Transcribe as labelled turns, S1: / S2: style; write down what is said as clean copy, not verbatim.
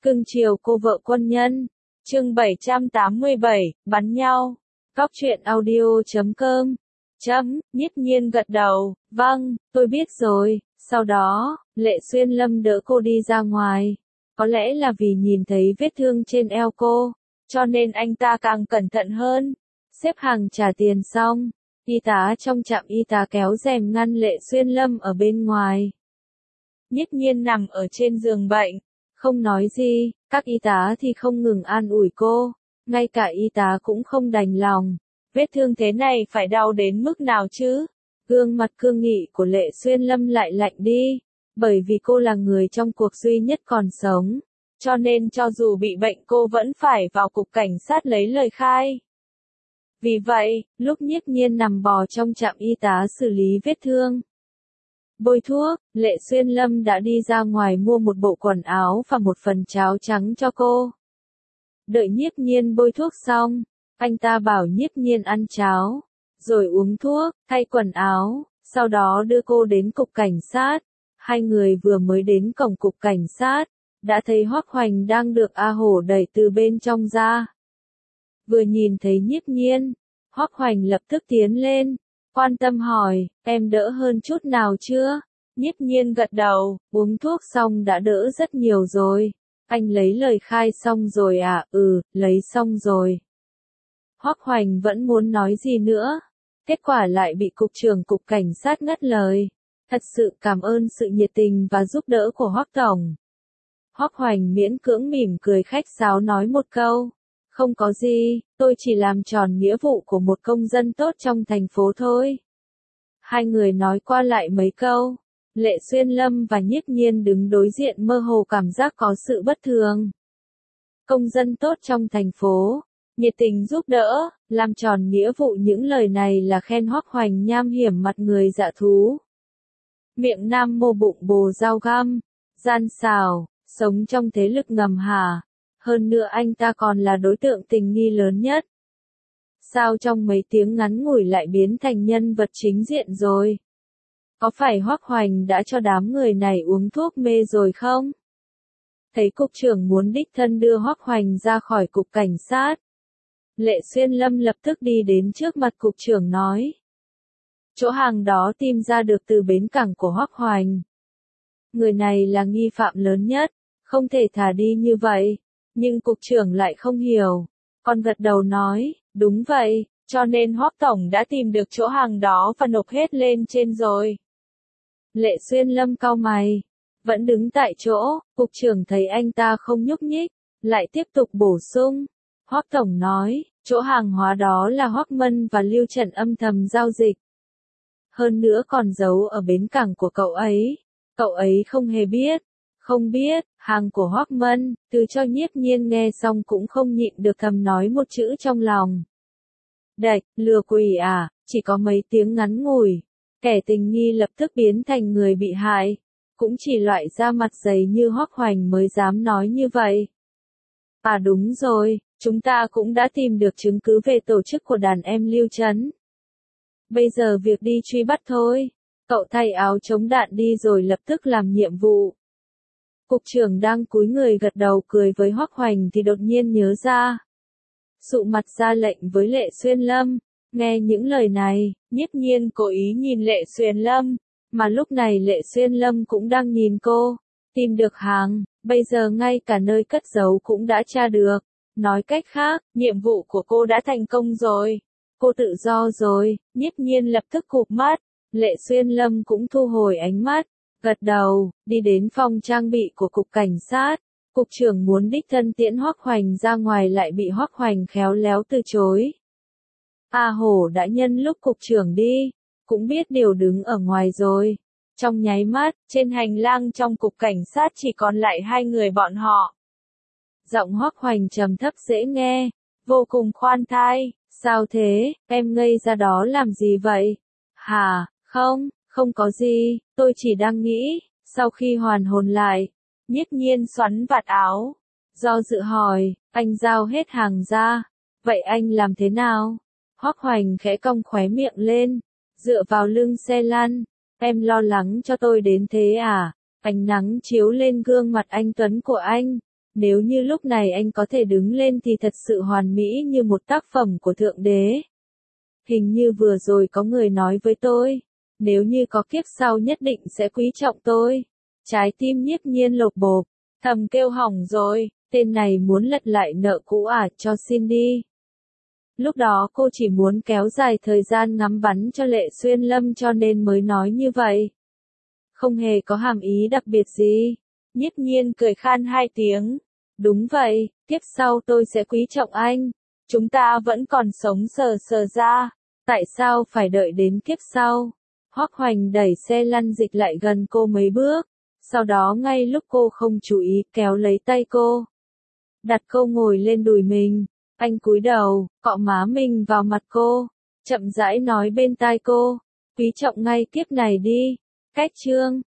S1: Cưng chiều cô vợ quân nhân. Chương 787, bắn nhau. Góc truyện audio.com. Nhiếp Nhiên gật đầu, vâng, tôi biết rồi. Sau đó, Lệ Xuyên Lâm đỡ cô đi ra ngoài. Có lẽ là vì nhìn thấy vết thương trên eo cô, cho nên anh ta càng cẩn thận hơn. Xếp hàng trả tiền xong, y tá trong trạm y tá kéo rèm ngăn Lệ Xuyên Lâm ở bên ngoài. Nhiếp Nhiên nằm ở trên giường bệnh, không nói gì, các y tá thì không ngừng an ủi cô, ngay cả y tá cũng không đành lòng. Vết thương thế này phải đau đến mức nào chứ? Gương mặt cương nghị của Lệ Xuyên Lâm lại lạnh đi, bởi vì cô là người trong cuộc duy nhất còn sống, cho nên cho dù bị bệnh cô vẫn phải vào cục cảnh sát lấy lời khai. Vì vậy, lúc Nhiếp Nhiên nằm bò trong trạm y tá xử lý vết thương, bôi thuốc, Lệ Xuyên Lâm đã đi ra ngoài mua một bộ quần áo và một phần cháo trắng cho cô. Đợi Nhiếp Nhiên bôi thuốc xong, anh ta bảo Nhiếp Nhiên ăn cháo, rồi uống thuốc, thay quần áo, sau đó đưa cô đến cục cảnh sát. Hai người vừa mới đến cổng cục cảnh sát, đã thấy Hoắc Hoành đang được A Hổ đẩy từ bên trong ra. Vừa nhìn thấy Nhiếp Nhiên, Hoắc Hoành lập tức tiến lên, quan tâm hỏi, em đỡ hơn chút nào chưa? Nhiếp Nhiên gật đầu, uống thuốc xong đã đỡ rất nhiều rồi. Anh lấy lời khai xong rồi à? Lấy xong rồi. Hoắc Hoành vẫn muốn nói gì nữa, kết quả lại bị cục trưởng cục cảnh sát ngắt lời. Thật sự cảm ơn sự nhiệt tình và giúp đỡ của Hoắc tổng. Hoắc Hoành miễn cưỡng mỉm cười khách sáo nói một câu, không có gì, tôi chỉ làm tròn nghĩa vụ của một công dân tốt trong thành phố thôi. Hai người nói qua lại mấy câu, Lệ Xuyên Lâm và Nhiếp Nhiên đứng đối diện mơ hồ cảm giác có sự bất thường. Công dân tốt trong thành phố, nhiệt tình giúp đỡ, làm tròn nghĩa vụ, những lời này là khen Hoắc Hoành nham hiểm mặt người dạ thú. Miệng nam mô bụng bồ dao găm, gian xảo, sống trong thế lực ngầm hả? Hơn nữa anh ta còn là đối tượng tình nghi lớn nhất. Sao trong mấy tiếng ngắn ngủi lại biến thành nhân vật chính diện rồi? Có phải Hoắc Hoành đã cho đám người này uống thuốc mê rồi không? Thấy cục trưởng muốn đích thân đưa Hoắc Hoành ra khỏi cục cảnh sát, Lệ Xuyên Lâm lập tức đi đến trước mặt cục trưởng nói. Chỗ hàng đó tìm ra được từ bến cảng của Hoắc Hoành. Người này là nghi phạm lớn nhất, không thể thả đi như vậy. Nhưng cục trưởng lại không hiểu, còn gật đầu nói, đúng vậy, cho nên Hoắc tổng đã tìm được chỗ hàng đó và nộp hết lên trên rồi. Lệ Xuyên Lâm cau mày, vẫn đứng tại chỗ, cục trưởng thấy anh ta không nhúc nhích, lại tiếp tục bổ sung. Hoắc tổng nói, chỗ hàng hóa đó là Hoắc Mân và Lưu Trần âm thầm giao dịch. Hơn nữa còn giấu ở bến cảng của cậu ấy không hề biết. Không biết, hàng của Hoắc Mân, từ cho Nhiếp Nhiên nghe xong cũng không nhịn được thầm nói một chữ trong lòng. Đạch, lừa quỷ à, chỉ có mấy tiếng ngắn ngủi, kẻ tình nghi lập tức biến thành người bị hại, cũng chỉ loại da mặt dày như Hoắc Hoành mới dám nói như vậy. À đúng rồi, chúng ta cũng đã tìm được chứng cứ về tổ chức của đàn em Lưu Trấn. Bây giờ việc đi truy bắt thôi, cậu thay áo chống đạn đi rồi lập tức làm nhiệm vụ. Cục trưởng đang cúi người gật đầu cười với Hoắc Hoành thì đột nhiên nhớ ra. Sụ mặt ra lệnh với Lệ Xuyên Lâm. Nghe những lời này, Nhiếp Nhiên cố ý nhìn Lệ Xuyên Lâm, mà lúc này Lệ Xuyên Lâm cũng đang nhìn cô. Tìm được hàng, bây giờ ngay cả nơi cất giấu cũng đã tra được. Nói cách khác, nhiệm vụ của cô đã thành công rồi. Cô tự do rồi. Nhiếp Nhiên lập tức cụp mắt. Lệ Xuyên Lâm cũng thu hồi ánh mắt, gật đầu, đi đến phòng trang bị của cục cảnh sát. Cục trưởng muốn đích thân tiễn Hoắc Hoành ra ngoài lại bị Hoắc Hoành khéo léo từ chối. A Hổ đã nhân lúc cục trưởng đi, cũng biết điều đứng ở ngoài rồi. Trong nháy mắt, trên hành lang trong cục cảnh sát chỉ còn lại hai người bọn họ. Giọng Hoắc Hoành trầm thấp dễ nghe, vô cùng khoan thai. Sao thế, em ngây ra đó làm gì vậy? Hả, không có gì, tôi chỉ đang nghĩ. Sau khi hoàn hồn lại, Nhiếp Nhiên xoắn vạt áo, do dự hỏi, anh giao hết hàng ra, vậy anh làm thế nào? Hoắc Hoành khẽ cong khóe miệng lên, dựa vào lưng xe lăn, em lo lắng cho tôi đến thế à? Ánh nắng chiếu lên gương mặt anh tuấn của anh, Nếu như lúc này anh có thể đứng lên thì thật sự hoàn mỹ như một tác phẩm của Thượng Đế. Hình như vừa rồi có người nói với tôi, nếu như có kiếp sau nhất định sẽ quý trọng tôi. Trái tim Nhiếp Nhiên lột bột, thầm kêu hỏng rồi, tên này muốn lật lại nợ cũ à, cho xin đi. Lúc đó cô chỉ muốn kéo dài thời gian ngắm bắn cho Lệ Xuyên Lâm cho nên mới nói như vậy. Không hề có hàm ý đặc biệt gì. Nhiếp Nhiên cười khan 2 tiếng. Đúng vậy, kiếp sau tôi sẽ quý trọng anh. Chúng ta vẫn còn sống sờ sờ ra. Tại sao phải đợi đến kiếp sau? Hoắc Hoành đẩy xe lăn dịch lại gần cô mấy bước. Sau đó ngay lúc cô không chú ý kéo lấy tay cô. Đặt cô ngồi lên đùi mình. Anh cúi đầu, cọ má mình vào mặt cô. Chậm rãi nói bên tai cô. Quý trọng ngay kiếp này đi. Cách chương